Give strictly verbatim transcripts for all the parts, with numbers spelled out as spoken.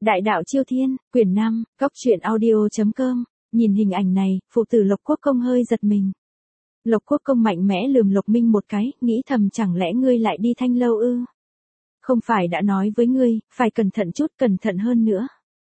Đại đạo Chiêu Thiên, quyển năm, góc truyện audio chấm com. Nhìn hình ảnh này, phụ tử Lộc Quốc Công hơi giật mình. Lộc Quốc Công mạnh mẽ lườm Lộc Minh một cái, nghĩ thầm chẳng lẽ ngươi lại đi Thanh Lâu ư? Không phải đã nói với ngươi, phải cẩn thận chút, cẩn thận hơn nữa.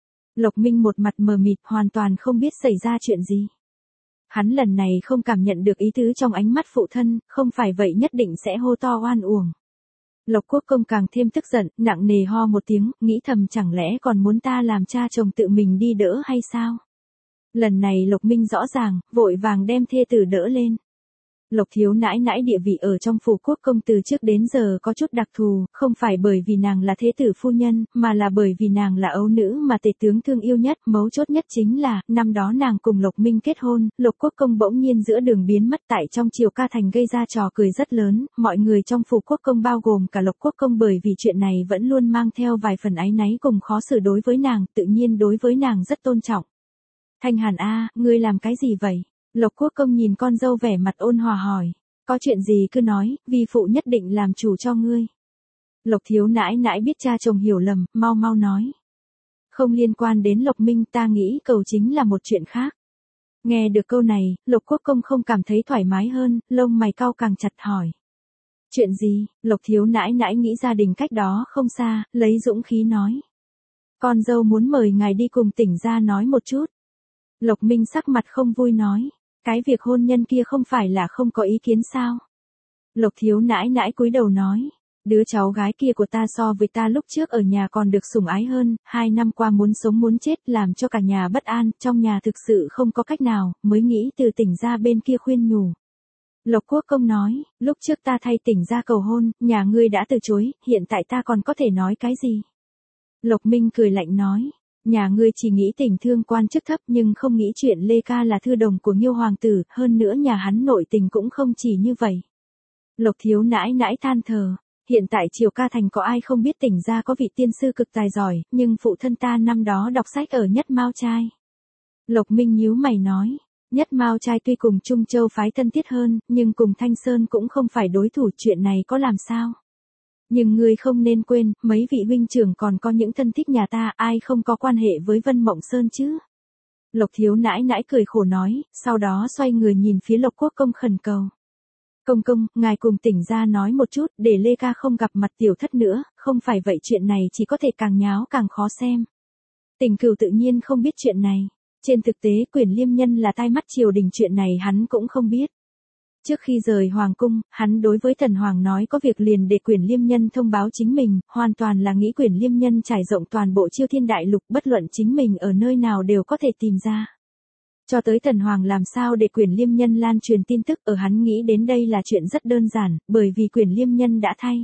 Lộc Minh một mặt mờ mịt, hoàn toàn không biết xảy ra chuyện gì. Hắn lần này không cảm nhận được ý tứ trong ánh mắt phụ thân, không phải vậy nhất định sẽ hô to oan uổng. Lộc Quốc Công càng thêm tức giận, nặng nề ho một tiếng, nghĩ thầm chẳng lẽ còn muốn ta làm cha chồng tự mình đi đỡ hay sao? Lần này Lộc Minh rõ ràng, vội vàng đem thê tử đỡ lên. Lộc thiếu nãi nãi địa vị ở trong phủ Quốc Công từ trước đến giờ có chút đặc thù, không phải bởi vì nàng là thế tử phu nhân, mà là bởi vì nàng là ấu nữ mà tể tướng thương yêu nhất. Mấu chốt nhất chính là, năm đó nàng cùng Lộc Minh kết hôn, Lộc Quốc Công bỗng nhiên giữa đường biến mất tại trong Triều Ca Thành gây ra trò cười rất lớn, mọi người trong phủ Quốc Công bao gồm cả Lộc Quốc Công bởi vì chuyện này vẫn luôn mang theo vài phần áy náy cùng khó xử đối với nàng, tự nhiên đối với nàng rất tôn trọng. Thanh Hàn a, ngươi làm cái gì vậy? Lộc Quốc Công nhìn con dâu vẻ mặt ôn hòa hỏi. Có chuyện gì cứ nói, vi phụ nhất định làm chủ cho ngươi. Lộc thiếu nãi nãi biết cha chồng hiểu lầm, mau mau nói. Không liên quan đến Lộc Minh, ta nghĩ cầu chính là một chuyện khác. Nghe được câu này, Lộc Quốc Công không cảm thấy thoải mái hơn, lông mày cau càng chặt hỏi. Chuyện gì? Lộc thiếu nãi nãi nghĩ gia đình cách đó không xa, lấy dũng khí nói. Con dâu muốn mời ngài đi cùng tỉnh ra nói một chút. Lộc Minh sắc mặt không vui nói. Cái việc hôn nhân kia không phải là không có ý kiến sao? Lộc thiếu nãi nãi cúi đầu nói. Đứa cháu gái kia của ta so với ta lúc trước ở nhà còn được sủng ái hơn, hai năm qua muốn sống muốn chết làm cho cả nhà bất an, trong nhà thực sự không có cách nào, mới nghĩ từ tỉnh ra bên kia khuyên nhủ. Lộc Quốc Công nói, lúc trước ta thay tỉnh ra cầu hôn, nhà ngươi đã từ chối, hiện tại ta còn có thể nói cái gì? Lộc Minh cười lạnh nói. Nhà ngươi chỉ nghĩ tình thương quan chức thấp nhưng không nghĩ chuyện Lê Ca là thư đồng của Nghiêu Hoàng tử, hơn nữa nhà hắn nội tình cũng không chỉ như vậy. Lộc thiếu nãi nãi than thở, hiện tại Triều Ca Thành có ai không biết tỉnh ra có vị tiên sư cực tài giỏi, nhưng phụ thân ta năm đó đọc sách ở Nhất Mao Trai. Lộc Minh nhíu mày nói, Nhất Mao Trai tuy cùng Trung Châu phái thân thiết hơn, nhưng cùng Thanh Sơn cũng không phải đối thủ, chuyện này có làm sao? Nhưng ngươi không nên quên, mấy vị huynh trưởng còn có những thân thích nhà ta, ai không có quan hệ với Vân Mộng Sơn chứ? Lộc thiếu nãi nãi cười khổ nói, sau đó xoay người nhìn phía Lộc Quốc Công khẩn cầu. Công công, ngài cùng tỉnh ra nói một chút, để Lê Ca không gặp mặt tiểu thất nữa, không phải vậy chuyện này chỉ có thể càng nháo càng khó xem. Tỉnh Cửu tự nhiên không biết chuyện này. Trên thực tế Quyền Liêm Nhân là tai mắt triều đình, chuyện này hắn cũng không biết. Trước khi rời Hoàng cung, hắn đối với Tần Hoàng nói có việc liền để Quyền Liêm Nhân thông báo chính mình, hoàn toàn là nghĩ Quyền Liêm Nhân trải rộng toàn bộ Chiêu Thiên Đại Lục, bất luận chính mình ở nơi nào đều có thể tìm ra. Cho tới Tần Hoàng làm sao để Quyền Liêm Nhân lan truyền tin tức, ở hắn nghĩ đến đây là chuyện rất đơn giản, bởi vì Quyền Liêm Nhân đã thay.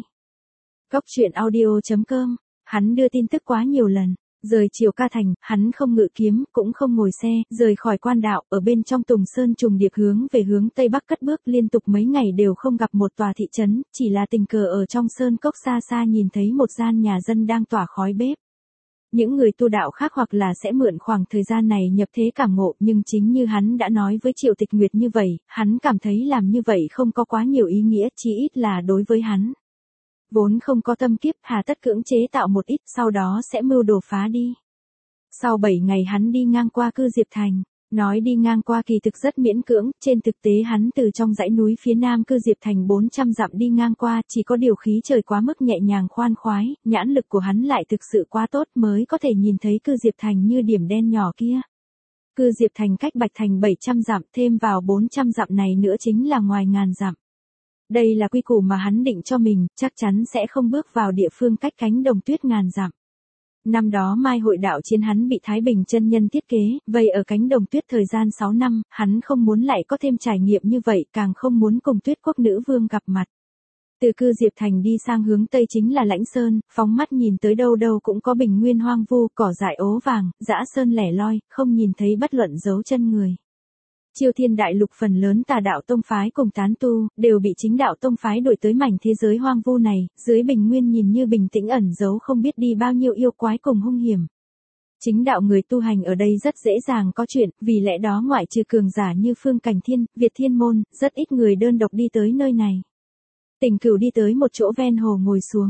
Góc truyện audio chấm com, hắn đưa tin tức quá nhiều lần. Rời Triều Ca Thành, hắn không ngự kiếm, cũng không ngồi xe, rời khỏi quan đạo, ở bên trong Tùng Sơn trùng điệp hướng về hướng Tây Bắc cất bước, liên tục mấy ngày đều không gặp một tòa thị trấn, chỉ là tình cờ ở trong sơn cốc xa xa nhìn thấy một gian nhà dân đang tỏa khói bếp. Những người tu đạo khác hoặc là sẽ mượn khoảng thời gian này nhập thế cảm ngộ, nhưng chính như hắn đã nói với Triệu Tịch Nguyệt như vậy, hắn cảm thấy làm như vậy không có quá nhiều ý nghĩa, chí ít là đối với hắn. Vốn không có tâm kiếp, hà tất cưỡng chế tạo một ít, sau đó sẽ mưu đồ phá đi. Sau bảy ngày hắn đi ngang qua Cư Diệp Thành, nói đi ngang qua kỳ thực rất miễn cưỡng, trên thực tế hắn từ trong dãy núi phía nam Cư Diệp Thành bốn trăm dặm đi ngang qua, chỉ có điều khí trời quá mức nhẹ nhàng khoan khoái, nhãn lực của hắn lại thực sự quá tốt mới có thể nhìn thấy Cư Diệp Thành như điểm đen nhỏ kia. Cư Diệp Thành cách Bạch Thành bảy trăm dặm, thêm vào bốn trăm dặm này nữa chính là ngoài ngàn dặm. Đây là quy củ mà hắn định cho mình, chắc chắn sẽ không bước vào địa phương cách cánh đồng tuyết ngàn dặm. Năm đó Mai Hội Đạo Chiến hắn bị Thái Bình chân nhân thiết kế, vậy ở cánh đồng tuyết thời gian sáu năm, hắn không muốn lại có thêm trải nghiệm như vậy, càng không muốn cùng Tuyết Quốc nữ vương gặp mặt. Từ Cư Diệp Thành đi sang hướng Tây chính là Lãnh Sơn, phóng mắt nhìn tới đâu đâu cũng có bình nguyên hoang vu, cỏ dại ố vàng, dã sơn lẻ loi, không nhìn thấy bất luận dấu chân người. Chiêu Thiên Đại Lục phần lớn tà đạo tông phái cùng tán tu, đều bị chính đạo tông phái đuổi tới mảnh thế giới hoang vu này, dưới bình nguyên nhìn như bình tĩnh ẩn giấu không biết đi bao nhiêu yêu quái cùng hung hiểm. Chính đạo người tu hành ở đây rất dễ dàng có chuyện, vì lẽ đó ngoại trừ cường giả như Phương Cảnh Thiên, Việt Thiên Môn, rất ít người đơn độc đi tới nơi này. Tỉnh Cửu đi tới một chỗ ven hồ ngồi xuống.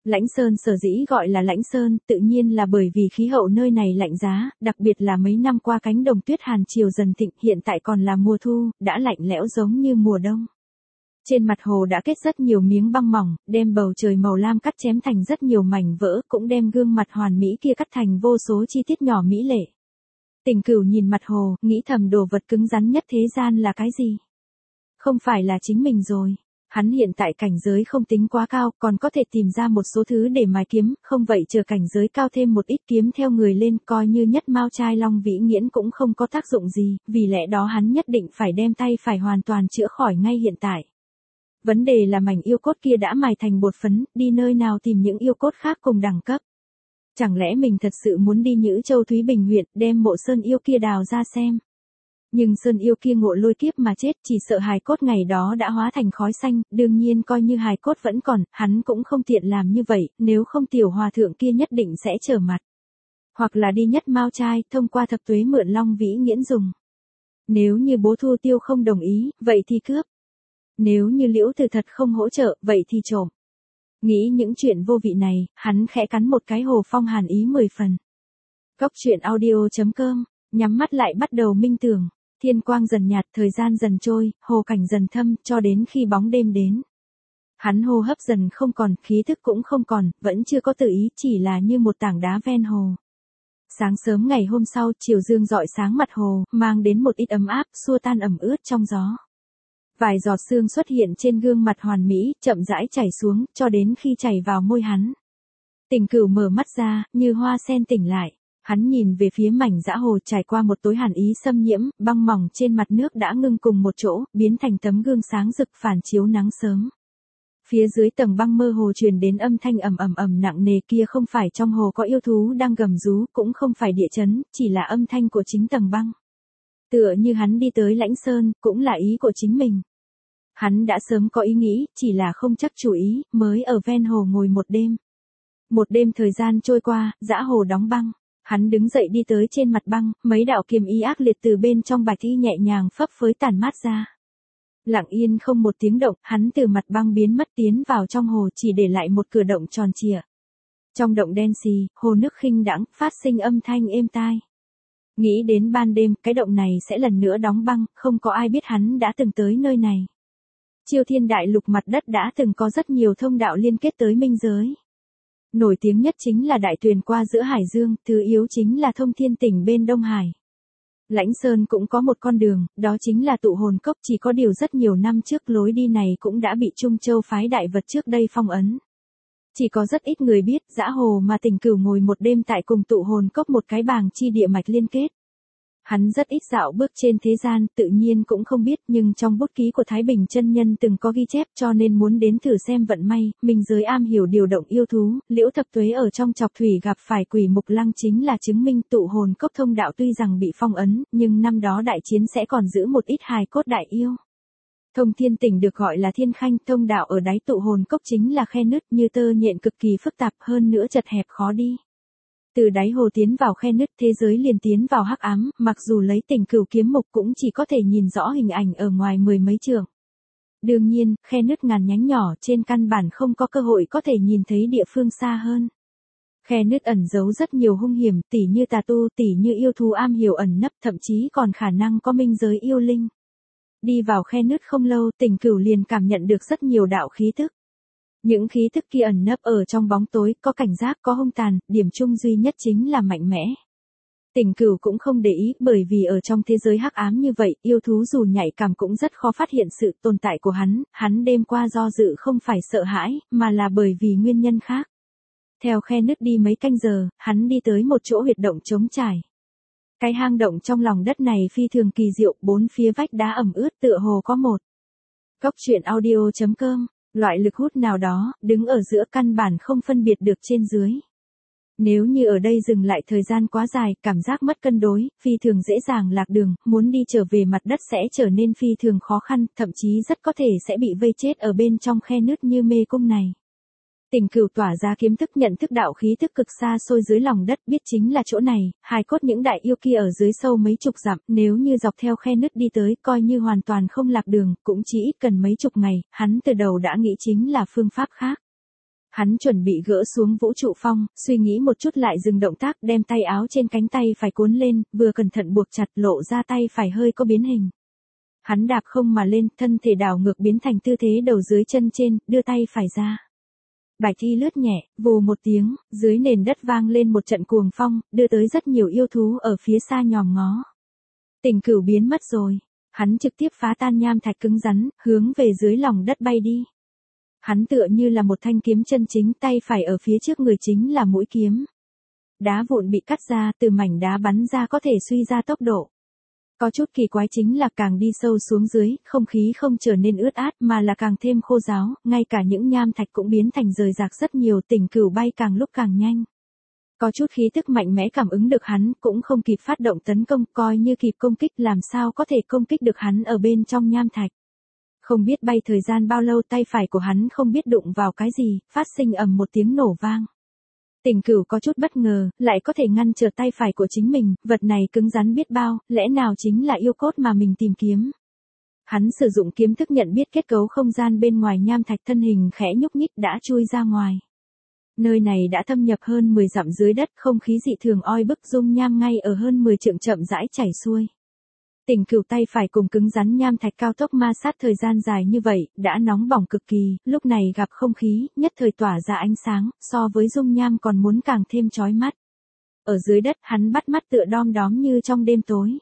Lãnh Sơn sở dĩ gọi là Lãnh Sơn, tự nhiên là bởi vì khí hậu nơi này lạnh giá, đặc biệt là mấy năm qua cánh đồng tuyết hàn chiều dần thịnh, hiện tại còn là mùa thu, đã lạnh lẽo giống như mùa đông. Trên mặt hồ đã kết rất nhiều miếng băng mỏng, đem bầu trời màu lam cắt chém thành rất nhiều mảnh vỡ, cũng đem gương mặt hoàn mỹ kia cắt thành vô số chi tiết nhỏ mỹ lệ. Tình Cửu nhìn mặt hồ, nghĩ thầm đồ vật cứng rắn nhất thế gian là cái gì? Không phải là chính mình rồi. Hắn hiện tại cảnh giới không tính quá cao, còn có thể tìm ra một số thứ để mài kiếm, không vậy chờ cảnh giới cao thêm một ít kiếm theo người lên, coi như nhất mao trai long vĩ nghiễn cũng không có tác dụng gì, vì lẽ đó hắn nhất định phải đem tay phải hoàn toàn chữa khỏi ngay hiện tại. Vấn đề là mảnh yêu cốt kia đã mài thành bột phấn, đi nơi nào tìm những yêu cốt khác cùng đẳng cấp. Chẳng lẽ mình thật sự muốn đi Nhữ Châu Thúy Bình huyện, đem mộ sơn yêu kia đào ra xem. Nhưng sơn yêu kia ngộ lôi kiếp mà chết, chỉ sợ hài cốt ngày đó đã hóa thành khói xanh, đương nhiên coi như hài cốt vẫn còn, hắn cũng không tiện làm như vậy, nếu không tiểu hòa thượng kia nhất định sẽ trở mặt. Hoặc là đi nhất mao trai, thông qua thập tuế mượn long vĩ nghiễn dùng. Nếu như bố Thu Tiêu không đồng ý, vậy thì cướp. Nếu như Liễu Từ thật không hỗ trợ, vậy thì trộm. Nghĩ những chuyện vô vị này, hắn khẽ cắn một cái Hồ Phong hàn ý mười phần. Góc truyện audio chấm com, nhắm mắt lại bắt đầu minh tưởng. Thiên quang dần nhạt, thời gian dần trôi, hồ cảnh dần thâm, cho đến khi bóng đêm đến. Hắn hô hấp dần không còn, khí thức cũng không còn, vẫn chưa có tự ý, chỉ là như một tảng đá ven hồ. Sáng sớm ngày hôm sau, chiều dương rọi sáng mặt hồ, mang đến một ít ấm áp, xua tan ẩm ướt trong gió. Vài giọt sương xuất hiện trên gương mặt hoàn mỹ, chậm rãi chảy xuống, cho đến khi chảy vào môi hắn. Tình Cửu mở mắt ra, như hoa sen tỉnh lại. Hắn nhìn về phía mảnh dã hồ, trải qua một tối hàn ý xâm nhiễm, băng mỏng trên mặt nước đã ngưng cùng một chỗ, biến thành tấm gương sáng rực phản chiếu nắng sớm. Phía dưới tầng băng mơ hồ truyền đến âm thanh ầm ầm ầm nặng nề, kia không phải trong hồ có yêu thú đang gầm rú, cũng không phải địa chấn, chỉ là âm thanh của chính tầng băng. Tựa như hắn đi tới Lãnh Sơn, cũng là ý của chính mình. Hắn đã sớm có ý nghĩ, chỉ là không chắc chủ ý, mới ở ven hồ ngồi một đêm. Một đêm thời gian trôi qua, dã hồ đóng băng. Hắn đứng dậy đi tới trên mặt băng, mấy đạo kiếm ý ác liệt từ bên trong bạch y nhẹ nhàng phấp phới tản mát ra. Lặng yên không một tiếng động, hắn từ mặt băng biến mất tiến vào trong hồ, chỉ để lại một cửa động tròn trịa. Trong động đen xì, hồ nước khinh đãng, phát sinh âm thanh êm tai. Nghĩ đến ban đêm, cái động này sẽ lần nữa đóng băng, không có ai biết hắn đã từng tới nơi này. Chiêu Thiên Đại Lục mặt đất đã từng có rất nhiều thông đạo liên kết tới minh giới. Nổi tiếng nhất chính là đại tuyền qua giữa Hải Dương, thứ yếu chính là thông thiên tỉnh bên Đông Hải. Lãnh Sơn cũng có một con đường, đó chính là tụ hồn cốc, chỉ có điều rất nhiều năm trước lối đi này cũng đã bị Trung Châu phái đại vật trước đây phong ấn. Chỉ có rất ít người biết, dã hồ mà Tình Cửu ngồi một đêm tại cùng tụ hồn cốc một cái bàng chi địa mạch liên kết. Hắn rất ít dạo bước trên thế gian, tự nhiên cũng không biết, nhưng trong bút ký của Thái Bình chân nhân từng có ghi chép, cho nên muốn đến thử xem vận may. Minh giới am hiểu điều động yêu thú, Liễu Thập Tuế ở trong Trọc Thủy gặp phải Quỷ Mục Lăng chính là chứng minh tụ hồn cốc thông đạo tuy rằng bị phong ấn, nhưng năm đó đại chiến sẽ còn giữ một ít hài cốt đại yêu. Thông thiên tỉnh được gọi là Thiên Khanh, thông đạo ở đáy tụ hồn cốc chính là khe nứt như tơ nhện, cực kỳ phức tạp, hơn nữa chật hẹp khó đi. Từ đáy hồ tiến vào khe nứt, thế giới liền tiến vào hắc ám, mặc dù lấy Tình Cửu kiếm mục cũng chỉ có thể nhìn rõ hình ảnh ở ngoài mười mấy trượng. Đương nhiên, khe nứt ngàn nhánh nhỏ, trên căn bản không có cơ hội có thể nhìn thấy địa phương xa hơn. Khe nứt ẩn giấu rất nhiều hung hiểm, tỉ như tà tu, tỉ như yêu thú am hiểu ẩn nấp, thậm chí còn khả năng có minh giới yêu linh. Đi vào khe nứt không lâu, Tình Cửu liền cảm nhận được rất nhiều đạo khí tức. Những khí thức kia ẩn nấp ở trong bóng tối, có cảnh giác, có hung tàn, điểm chung duy nhất chính là mạnh mẽ. Tình Cửu cũng không để ý, bởi vì ở trong thế giới hắc ám như vậy, yêu thú dù nhạy cảm cũng rất khó phát hiện sự tồn tại của hắn, hắn đêm qua do dự không phải sợ hãi, mà là bởi vì nguyên nhân khác. Theo khe nứt đi mấy canh giờ, hắn đi tới một chỗ huyệt động trống trải. Cái hang động trong lòng đất này phi thường kỳ diệu, bốn phía vách đá ẩm ướt tựa hồ có một. Góc truyện audio chấm com, loại lực hút nào đó, đứng ở giữa căn bản không phân biệt được trên dưới. Nếu như ở đây dừng lại thời gian quá dài, cảm giác mất cân đối, phi thường dễ dàng lạc đường, muốn đi trở về mặt đất sẽ trở nên phi thường khó khăn, thậm chí rất có thể sẽ bị vây chết ở bên trong khe nứt như mê cung này. Tình Cửu tỏa ra kiếm thức nhận thức đạo khí thức cực xa xôi dưới lòng đất, biết chính là chỗ này, hài cốt những đại yêu kia ở dưới sâu mấy chục dặm, nếu như dọc theo khe nứt đi tới, coi như hoàn toàn không lạc đường, cũng chỉ ít cần mấy chục ngày, hắn từ đầu đã nghĩ chính là phương pháp khác. Hắn chuẩn bị gỡ xuống vũ trụ phong, suy nghĩ một chút lại dừng động tác, đem tay áo trên cánh tay phải cuốn lên, vừa cẩn thận buộc chặt, lộ ra tay phải hơi có biến hình. Hắn đạp không mà lên, thân thể đảo ngược biến thành tư thế đầu dưới chân trên, đưa tay phải ra. Bạch y lướt nhẹ, vù một tiếng, dưới nền đất vang lên một trận cuồng phong, đưa tới rất nhiều yêu thú ở phía xa nhòm ngó. Tình Cửu biến mất rồi, hắn trực tiếp phá tan nham thạch cứng rắn, hướng về dưới lòng đất bay đi. Hắn tựa như là một thanh kiếm chân chính, tay phải ở phía trước người chính là mũi kiếm. Đá vụn bị cắt ra, từ mảnh đá bắn ra có thể suy ra tốc độ. Có chút kỳ quái chính là càng đi sâu xuống dưới, không khí không trở nên ướt át mà là càng thêm khô ráo, ngay cả những nham thạch cũng biến thành rời rạc rất nhiều, Tình Cửu bay càng lúc càng nhanh. Có chút khí tức mạnh mẽ cảm ứng được hắn, cũng không kịp phát động tấn công, coi như kịp công kích làm sao có thể công kích được hắn ở bên trong nham thạch. Không biết bay thời gian bao lâu, tay phải của hắn không biết đụng vào cái gì, phát sinh ầm một tiếng nổ vang. Tình Cửu có chút bất ngờ, lại có thể ngăn trở tay phải của chính mình, vật này cứng rắn biết bao, lẽ nào chính là yêu cốt mà mình tìm kiếm. Hắn sử dụng kiếm thức nhận biết kết cấu không gian bên ngoài nham thạch, thân hình khẽ nhúc nhích đã chui ra ngoài. Nơi này đã thâm nhập hơn mười dặm dưới đất, không khí dị thường oi bức, dung nham ngay ở hơn mười trượng chậm rãi chảy xuôi. Tình Cửu tay phải cùng cứng rắn nham thạch cao tốc ma sát thời gian dài như vậy, đã nóng bỏng cực kỳ, lúc này gặp không khí, nhất thời tỏa ra ánh sáng, so với dung nham còn muốn càng thêm chói mắt. Ở dưới đất, hắn bắt mắt tựa đom đóm như trong đêm tối.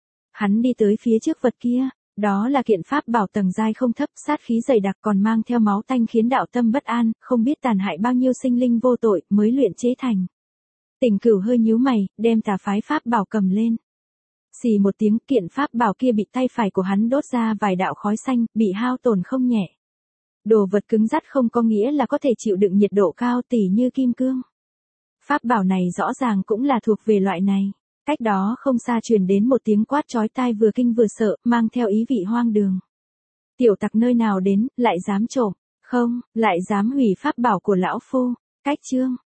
Hắn đi tới phía trước vật kia, đó là kiện pháp bảo tầng giai không thấp, sát khí dày đặc còn mang theo máu tanh khiến đạo tâm bất an, không biết tàn hại bao nhiêu sinh linh vô tội mới luyện chế thành. Tình Cửu hơi nhíu mày, đem tà phái pháp bảo cầm lên. Xì một tiếng, kiện pháp bảo kia bị tay phải của hắn đốt ra vài đạo khói xanh, bị hao tổn không nhẹ. Đồ vật cứng rắn không có nghĩa là có thể chịu đựng nhiệt độ cao, tỉ như kim cương. Pháp bảo này rõ ràng cũng là thuộc về loại này. Cách đó không xa truyền đến một tiếng quát chói tai vừa kinh vừa sợ, mang theo ý vị hoang đường. Tiểu tặc nơi nào đến, lại dám trộm, không, lại dám hủy pháp bảo của lão phu. Cách chương